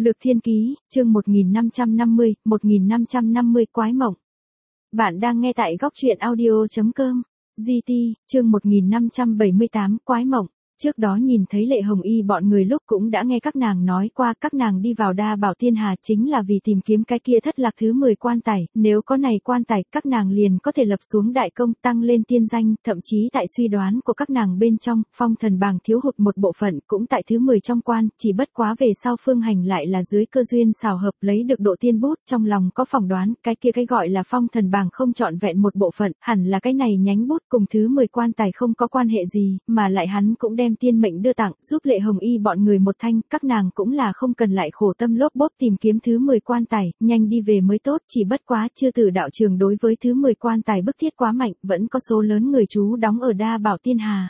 Lược Thiên Ký, chương 1550 Quái Mộng. Bạn đang nghe tại góc truyện audio.com. GT, chương 1578 Quái Mộng. Trước đó nhìn thấy Lệ Hồng Y bọn người lúc cũng đã nghe các nàng nói qua, các nàng đi vào Đa Bảo Tiên Hà chính là vì tìm kiếm cái kia thất lạc thứ 10 quan tài, nếu có này quan tài, các nàng liền có thể lập xuống đại công, tăng lên tiên danh, thậm chí tại suy đoán của các nàng bên trong, phong thần bảng thiếu hụt một bộ phận cũng tại thứ 10 trong quan, chỉ bất quá về sau Phương Hành lại là dưới cơ duyên xào hợp lấy được độ tiên bút, trong lòng có phỏng đoán, cái kia cái gọi là phong thần bảng không trọn vẹn một bộ phận, hẳn là cái này nhánh bút cùng thứ 10 quan tài không có quan hệ gì, mà lại hắn cũng đem tiên mệnh đưa tặng, giúp Lệ Hồng Y bọn người một thanh, các nàng cũng là không cần lại khổ tâm lốp bốp tìm kiếm thứ 10 quan tài, nhanh đi về mới tốt, chỉ bất quá chưa tử đạo trường đối với thứ 10 quan tài bức thiết quá mạnh, vẫn có số lớn người trú đóng ở Đa Bảo Tiên Hà.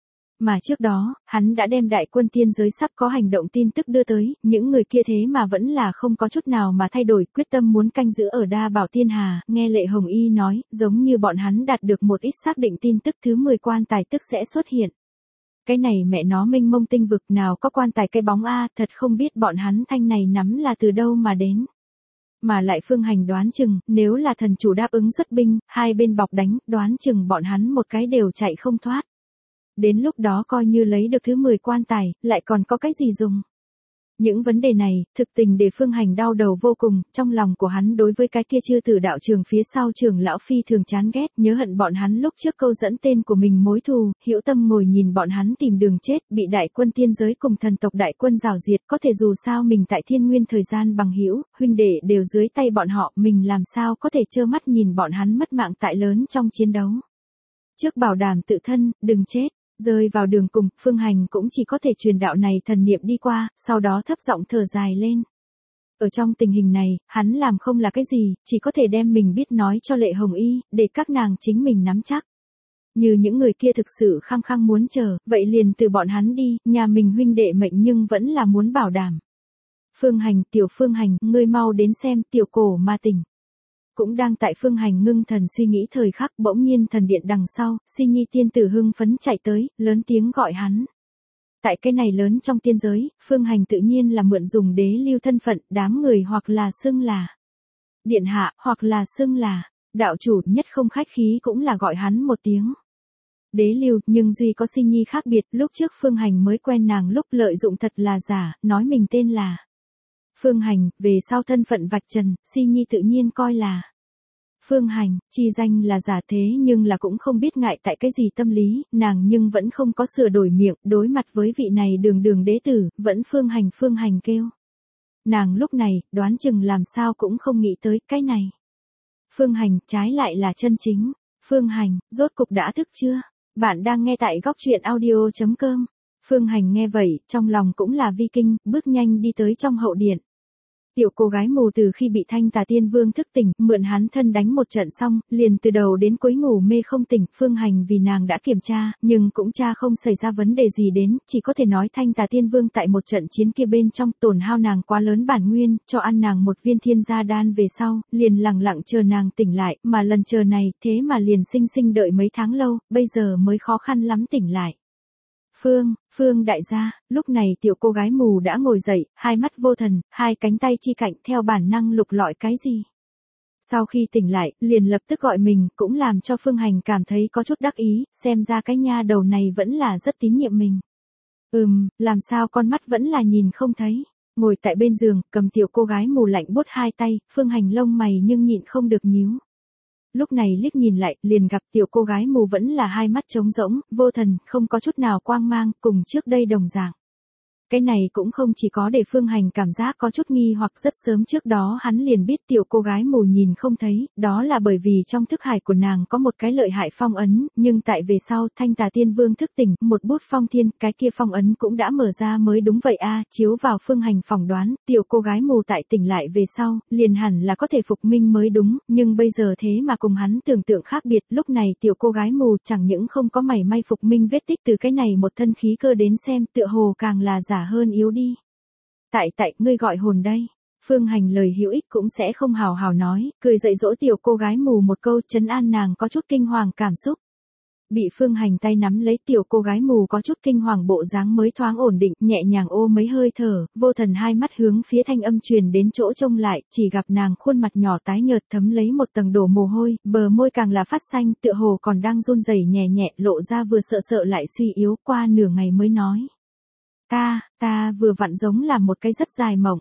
Mà trước đó, hắn đã đem đại quân tiên giới sắp có hành động tin tức đưa tới, những người kia thế mà vẫn là không có chút nào mà thay đổi, quyết tâm muốn canh giữ ở Đa Bảo Tiên Hà, nghe Lệ Hồng Y nói, giống như bọn hắn đạt được một ít xác định tin tức thứ 10 quan tài tức sẽ xuất hiện. Cái này mẹ nó mênh mông tinh vực nào có quan tài cái bóng a, thật không biết bọn hắn thanh này nắm là từ đâu mà đến. Mà lại Phương Hành đoán chừng, nếu là thần chủ đáp ứng xuất binh, hai bên bọc đánh, đoán chừng bọn hắn một cái đều chạy không thoát. Đến lúc đó coi như lấy được thứ 10 quan tài, lại còn có cái gì dùng. Những vấn đề này, thực tình để Phương Hành đau đầu vô cùng, trong lòng của hắn đối với cái kia chư tử đạo trường phía sau trường lão phi thường chán ghét, nhớ hận bọn hắn lúc trước câu dẫn tên của mình mối thù, hữu tâm ngồi nhìn bọn hắn tìm đường chết, bị đại quân tiên giới cùng thần tộc đại quân rào diệt, có thể dù sao mình tại thiên nguyên thời gian bằng hữu, huynh đệ đều dưới tay bọn họ, mình làm sao có thể trơ mắt nhìn bọn hắn mất mạng tại lớn trong chiến đấu. Trước bảo đảm tự thân, đừng chết. Rơi vào đường cùng, Phương Hành cũng chỉ có thể truyền đạo này thần niệm đi qua, sau đó thấp giọng thở dài lên. Ở trong tình hình này, hắn làm không là cái gì, chỉ có thể đem mình biết nói cho Lệ Hồng Y, để các nàng chính mình nắm chắc. Như những người kia thực sự khăng khăng muốn chờ, vậy liền từ bọn hắn đi, nhà mình huynh đệ mệnh nhưng vẫn là muốn bảo đảm. Phương Hành, tiểu Phương Hành, ngươi mau đến xem, tiểu cổ ma tỉnh. Cũng đang tại Phương Hành ngưng thần suy nghĩ thời khắc, bỗng nhiên thần điện đằng sau, Si Nhi tiên tử hưng phấn chạy tới, lớn tiếng gọi hắn. Tại cái này lớn trong tiên giới, Phương Hành tự nhiên là mượn dùng đế lưu thân phận, đám người hoặc là xưng là điện hạ, hoặc là xưng là đạo chủ, nhất không khách khí cũng là gọi hắn một tiếng đế lưu, nhưng duy có Si Nhi khác biệt, lúc trước Phương Hành mới quen nàng lúc lợi dụng thật là giả, nói mình tên là Phương Hành, về sau thân phận vạch trần, Si Nhi tự nhiên coi là Phương Hành, chi danh là giả thế nhưng là cũng không biết ngại tại cái gì tâm lý, nàng nhưng vẫn không có sửa đổi miệng, đối mặt với vị này đường đế tử, vẫn Phương Hành kêu. Nàng lúc này, đoán chừng làm sao cũng không nghĩ tới cái này. Phương Hành, trái lại là chân chính. Phương Hành, rốt cục đã thức chưa? Bạn đang nghe tại góc truyện audio.com. Phương Hành nghe vậy, trong lòng cũng là vi kinh, bước nhanh đi tới trong hậu điện. Tiểu cô gái mù từ khi bị Thanh Tà Tiên Vương thức tỉnh, mượn hắn thân đánh một trận xong, liền từ đầu đến cuối ngủ mê không tỉnh, Phương Hành vì nàng đã kiểm tra, nhưng cũng tra không xảy ra vấn đề gì đến, chỉ có thể nói Thanh Tà Tiên Vương tại một trận chiến kia bên trong tổn hao nàng quá lớn bản nguyên, cho ăn nàng một viên thiên gia đan về sau, liền lặng lặng chờ nàng tỉnh lại, mà lần chờ này, thế mà liền sinh đợi mấy tháng lâu, bây giờ mới khó khăn lắm tỉnh lại. Phương đại gia, lúc này tiểu cô gái mù đã ngồi dậy, hai mắt vô thần, hai cánh tay chi cạnh theo bản năng lục lọi cái gì. Sau khi tỉnh lại, liền lập tức gọi mình, cũng làm cho Phương Hành cảm thấy có chút đắc ý, xem ra cái nha đầu này vẫn là rất tín nhiệm mình. Làm sao con mắt vẫn là nhìn không thấy. Ngồi tại bên giường, cầm tiểu cô gái mù lạnh buốt hai tay, Phương Hành lông mày nhưng nhịn không được nhíu. Lúc này liếc nhìn lại, liền gặp tiểu cô gái mù vẫn là hai mắt trống rỗng, vô thần, không có chút nào quang mang, cùng trước đây đồng dạng. Cái này cũng không chỉ có để Phương Hành cảm giác có chút nghi hoặc rất sớm trước đó hắn liền biết tiểu cô gái mù nhìn không thấy, đó là bởi vì trong thức hải của nàng có một cái lợi hại phong ấn, nhưng tại về sau Thanh Tà Tiên Vương thức tỉnh, một bút phong thiên, cái kia phong ấn cũng đã mở ra mới đúng vậy a, chiếu vào Phương Hành phỏng đoán, tiểu cô gái mù tại tỉnh lại về sau, liền hẳn là có thể phục minh mới đúng, nhưng bây giờ thế mà cùng hắn tưởng tượng khác biệt, lúc này tiểu cô gái mù chẳng những không có mảy may phục minh vết tích từ cái này một thân khí cơ đến xem, tựa hồ càng là giả hơn yếu đi. Tại, ngươi gọi hồn đây. Phương Hành lời hữu ích cũng sẽ không hào hào nói, cười dạy dỗ tiểu cô gái mù một câu trấn an nàng có chút kinh hoàng cảm xúc. Bị Phương Hành tay nắm lấy, tiểu cô gái mù có chút kinh hoàng, bộ dáng mới thoáng ổn định, nhẹ nhàng ô mấy hơi thở, vô thần hai mắt hướng phía thanh âm truyền đến chỗ trông lại, chỉ gặp nàng khuôn mặt nhỏ tái nhợt thấm lấy một tầng đổ mồ hôi, bờ môi càng là phát xanh, tựa hồ còn đang run rẩy nhẹ nhẹ, lộ ra vừa sợ sợ lại suy yếu, qua nửa ngày mới nói. Ta vừa vặn giống là một cái rất dài mộng.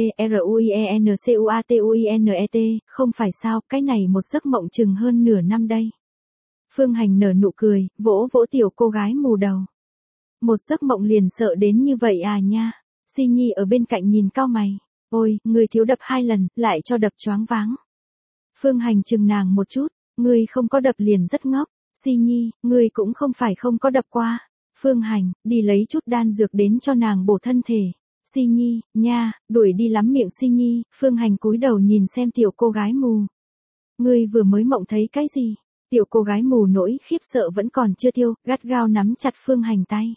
TRUIENCUATUINET, không phải sao, cái này một giấc mộng chừng hơn nửa năm đây. Phương Hành nở nụ cười, vỗ vỗ tiểu cô gái mù đầu. Một giấc mộng liền sợ đến như vậy à nha. Si Nhi ở bên cạnh nhìn cau mày. Ôi, người thiếu đập 2 lần, lại cho đập choáng váng. Phương Hành chừng nàng một chút, ngươi không có đập liền rất ngốc. Si Nhi, ngươi cũng không phải không có đập qua. Phương Hành, đi lấy chút đan dược đến cho nàng bổ thân thể. Si Nhi, nha, đuổi đi lắm miệng Si Nhi. Phương Hành cúi đầu nhìn xem tiểu cô gái mù. Ngươi vừa mới mộng thấy cái gì? Tiểu cô gái mù nỗi khiếp sợ vẫn còn chưa tiêu, gắt gao nắm chặt Phương Hành tay.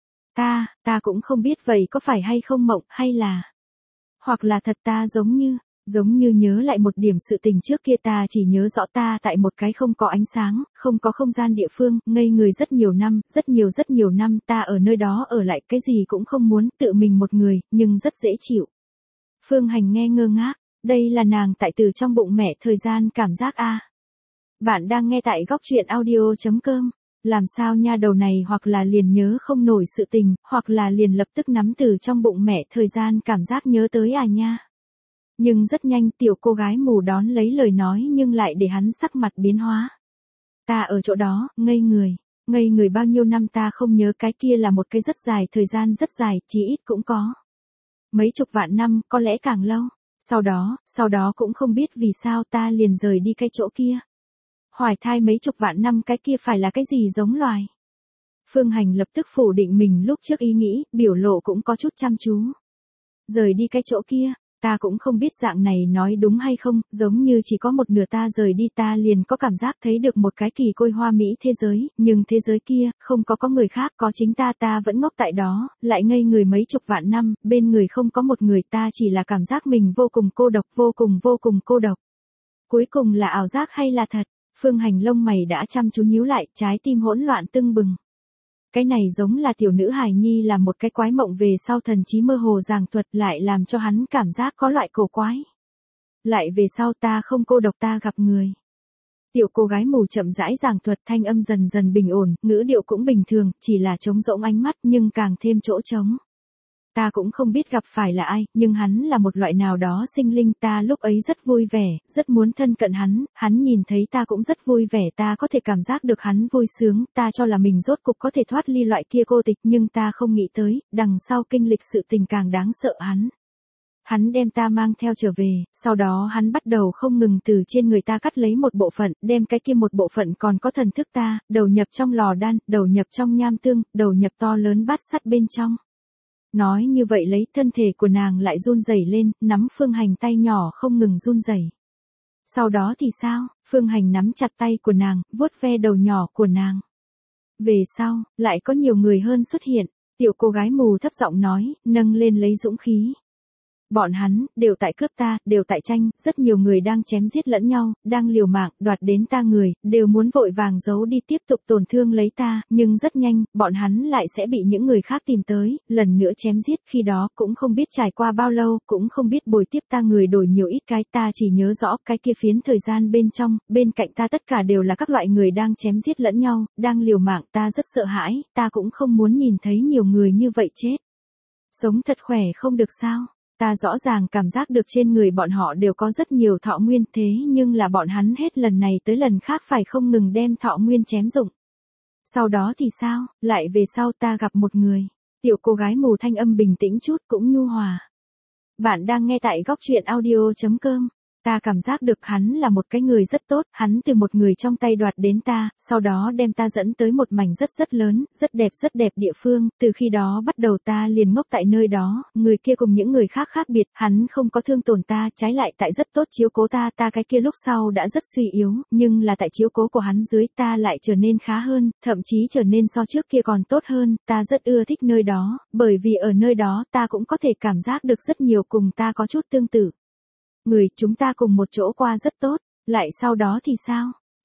Ta cũng không biết vậy có phải hay không mộng, hay là... Hoặc là thật, ta giống như nhớ lại một điểm sự tình trước kia, ta chỉ nhớ rõ ta tại một cái không có ánh sáng, không có không gian địa phương, ngây người rất nhiều năm, rất nhiều năm, ta ở nơi đó ở lại, cái gì cũng không muốn, tự mình một người, nhưng rất dễ chịu. Phương Hành nghe ngơ ngác, đây là nàng tại từ trong bụng mẹ thời gian cảm giác a. Bạn đang nghe tại góc truyện audio.com. Làm sao nha, đầu này hoặc là liền nhớ không nổi sự tình, hoặc là liền lập tức nắm từ trong bụng mẹ thời gian cảm giác nhớ tới à nha. Nhưng rất nhanh tiểu cô gái mù đón lấy lời nói nhưng lại để hắn sắc mặt biến hóa. Ta ở chỗ đó, ngây người bao nhiêu năm ta không nhớ, cái kia là một cái rất dài, thời gian rất dài, chí ít cũng có mấy chục vạn năm, có lẽ càng lâu. Sau đó cũng không biết vì sao ta liền rời đi cái chỗ kia. Hoài thai mấy chục vạn năm, cái kia phải là cái gì giống loài? Phương Hành lập tức phủ định mình lúc trước ý nghĩ, biểu lộ cũng có chút chăm chú. Rời đi cái chỗ kia, ta cũng không biết dạng này nói đúng hay không, giống như chỉ có một nửa ta rời đi, ta liền có cảm giác thấy được một cái kỳ côi hoa mỹ thế giới, nhưng thế giới kia, không có người khác, có chính ta vẫn ngốc tại đó, lại ngây người mấy chục vạn năm, bên người không có một người, ta chỉ là cảm giác mình vô cùng cô độc, vô cùng cô độc. Cuối cùng là ảo giác hay là thật? Phương Hành lông mày đã chăm chú nhíu lại, trái tim hỗn loạn tưng bừng. Cái này giống là tiểu nữ hài nhi là một cái quái mộng về sau thần trí mơ hồ giảng thuật, lại làm cho hắn cảm giác có loại cổ quái. Lại về sau ta không cô độc, ta gặp người. Tiểu cô gái mù chậm rãi giảng thuật, thanh âm dần dần bình ổn, ngữ điệu cũng bình thường, chỉ là trống rỗng ánh mắt nhưng càng thêm chỗ trống. Ta cũng không biết gặp phải là ai, nhưng hắn là một loại nào đó sinh linh, ta lúc ấy rất vui vẻ, rất muốn thân cận hắn nhìn thấy ta cũng rất vui vẻ, ta có thể cảm giác được hắn vui sướng, ta cho là mình rốt cục có thể thoát ly loại kia cô tịch, nhưng ta không nghĩ tới, đằng sau kinh lịch sự tình càng đáng sợ hắn. Hắn đem ta mang theo trở về, sau đó hắn bắt đầu không ngừng từ trên người ta cắt lấy một bộ phận, đem cái kia một bộ phận còn có thần thức ta, đầu nhập trong lò đan, đầu nhập trong nham tương, đầu nhập to lớn bát sắt bên trong. Nói như vậy lấy, thân thể của nàng lại run rẩy lên, nắm Phương Hành tay nhỏ không ngừng run rẩy. Sau đó thì sao? Phương Hành nắm chặt tay của nàng, vuốt ve đầu nhỏ của nàng. Về sau, lại có nhiều người hơn xuất hiện, tiểu cô gái mù thấp giọng nói, nâng lên lấy dũng khí. Bọn hắn, đều tại cướp ta, đều tại tranh, rất nhiều người đang chém giết lẫn nhau, đang liều mạng, đoạt đến ta người, đều muốn vội vàng giấu đi tiếp tục tổn thương lấy ta, nhưng rất nhanh, bọn hắn lại sẽ bị những người khác tìm tới, lần nữa chém giết, khi đó, cũng không biết trải qua bao lâu, cũng không biết bồi tiếp ta người đổi nhiều ít cái, ta chỉ nhớ rõ, cái kia phiến thời gian bên trong, bên cạnh ta tất cả đều là các loại người đang chém giết lẫn nhau, đang liều mạng, ta rất sợ hãi, ta cũng không muốn nhìn thấy nhiều người như vậy chết. Sống thật khỏe không được sao? Ta rõ ràng cảm giác được trên người bọn họ đều có rất nhiều thọ nguyên, thế nhưng là bọn hắn hết lần này tới lần khác phải không ngừng đem thọ nguyên chém dụng. Sau đó thì sao? Lại về sau ta gặp một người. Tiểu cô gái mù thanh âm bình tĩnh chút cũng nhu hòa. Bạn đang nghe tại góc truyện audio.com. Ta cảm giác được hắn là một cái người rất tốt, hắn từ một người trong tay đoạt đến ta, sau đó đem ta dẫn tới một mảnh rất lớn, rất đẹp địa phương, từ khi đó bắt đầu ta liền ngốc tại nơi đó, người kia cùng những người khác khác biệt, hắn không có thương tổn ta, trái lại tại rất tốt chiếu cố ta, ta cái kia lúc sau đã rất suy yếu, nhưng là tại chiếu cố của hắn dưới ta lại trở nên khá hơn, thậm chí trở nên so trước kia còn tốt hơn, ta rất ưa thích nơi đó, bởi vì ở nơi đó ta cũng có thể cảm giác được rất nhiều cùng ta có chút tương tự. Người, chúng ta cùng một chỗ qua rất tốt, lại sau đó thì sao?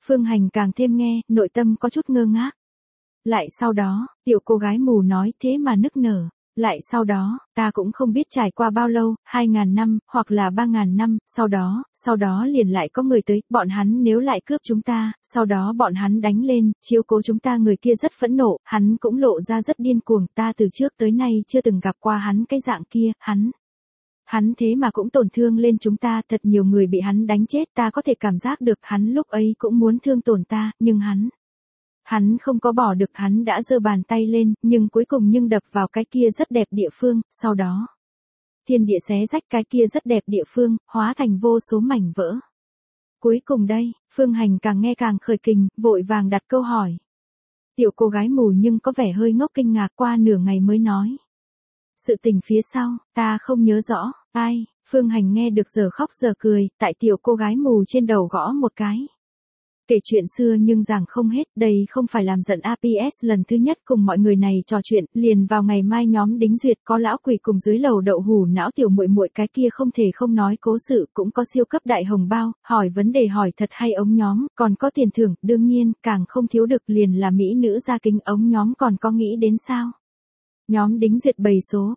Phương Hành càng thêm nghe, nội tâm có chút ngơ ngác. Lại sau đó, tiểu cô gái mù nói thế mà nức nở. Lại sau đó, ta cũng không biết trải qua bao lâu, 2.000 năm, hoặc là 3.000 năm, sau đó liền lại có người tới, bọn hắn nếu lại cướp chúng ta, sau đó bọn hắn đánh lên, chiếu cố chúng ta, người kia rất phẫn nộ, hắn cũng lộ ra rất điên cuồng, ta từ trước tới nay chưa từng gặp qua hắn cái dạng kia, hắn thế mà cũng tổn thương lên chúng ta, thật nhiều người bị hắn đánh chết, ta có thể cảm giác được hắn lúc ấy cũng muốn thương tổn ta, nhưng hắn không có bỏ được, hắn đã giơ bàn tay lên, nhưng cuối cùng đập vào cái kia rất đẹp địa phương, sau đó thiên địa xé rách cái kia rất đẹp địa phương, hóa thành vô số mảnh vỡ. Cuối cùng đây, Phương Hành càng nghe càng khởi kình, vội vàng đặt câu hỏi. Tiểu cô gái mù nhưng có vẻ hơi ngốc, kinh ngạc, qua nửa ngày mới nói. Sự tình phía sau, ta không nhớ rõ, ai? Phương Hành nghe được giờ khóc giờ cười, tại tiểu cô gái mù trên đầu gõ một cái. Kể chuyện xưa nhưng giảng không hết, đây không phải làm giận APS lần thứ nhất cùng mọi người này trò chuyện, liền vào ngày mai nhóm đính duyệt có lão quỷ cùng dưới lầu đậu hủ não tiểu muội muội cái kia không thể không nói cố sự, cũng có siêu cấp đại hồng bao, hỏi vấn đề hỏi thật hay ống nhóm, còn có tiền thưởng, đương nhiên, càng không thiếu được liền là mỹ nữ gia kính ống nhóm, còn có nghĩ đến sao? Nhóm đính duyệt bầy số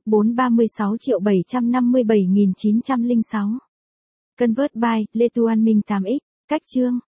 436.757.906. Convert by Lê Tu An Minh 8X. Cách chương